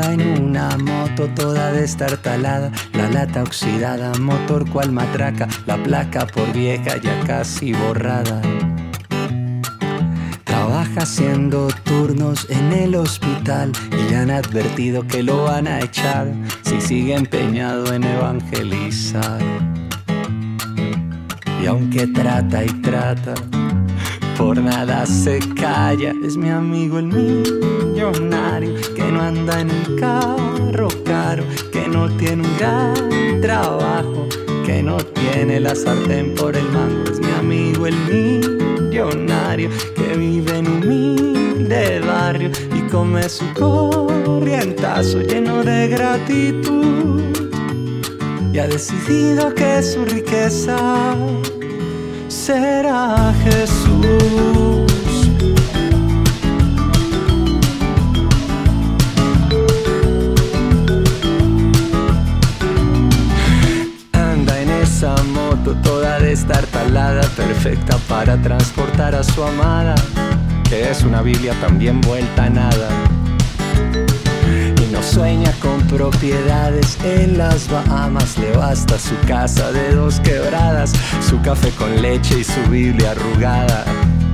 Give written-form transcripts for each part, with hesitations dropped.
anda en una moto toda destartalada, la lata oxidada, motor cual matraca, la placa por vieja ya casi borrada. Trabaja haciendo turnos en el hospital y le han advertido que lo van a echar si sigue empeñado en evangelizar. Y aunque trata y trata, por nada se calla. Es mi amigo el millonario que no anda en un carro caro, que no tiene un gran trabajo, que no tiene la sartén por el mango. Es mi amigo el millonario que vive en un humilde barrio y come su corrientazo lleno de gratitud. Y ha decidido que su riqueza será Jesús. Anda en esa moto toda destartalada, perfecta para transportar a su amada, que es una Biblia también vuelta a nada. No sueña con propiedades en las Bahamas, le basta su casa de 2 quebradas, su café con leche y su Biblia arrugada.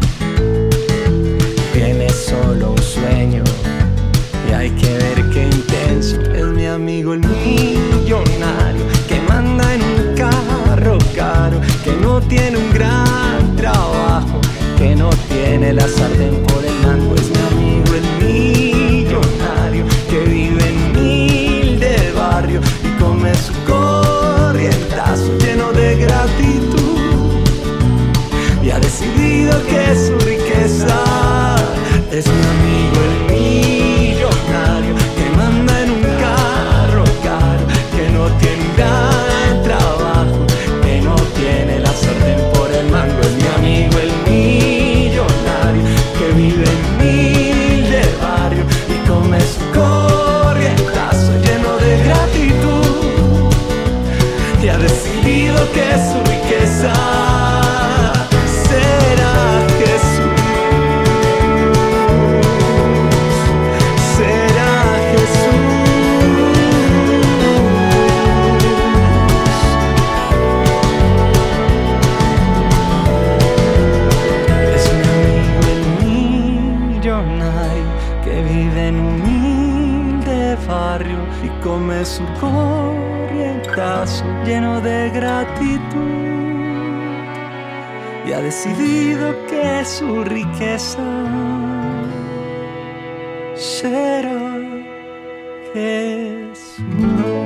Tiene solo un sueño y hay que ver qué intenso. Es mi amigo el millonario que manda en un carro caro, que no tiene un gran trabajo, que no tiene la sartén por el mango. Es mi amigo el millonario que vive en humilde barrio y come su corrientazo lleno de gratitud. Y ha decidido que su riqueza es mi amigo el millonario que manda en un carro caro, que no tiene un gran trabajo, que no tiene la sartén por el mango. Es mi amigo el millonario que vive en humilde barrio y come su corrientazo lleno de gratitud. Y ha decidido que su riqueza será Jesús. Será Jesús. Es mi amigo el millonario que vive en un humilde barrio y come su corrientazo lleno de gratitud. Y ha decidido que su riqueza será Jesús.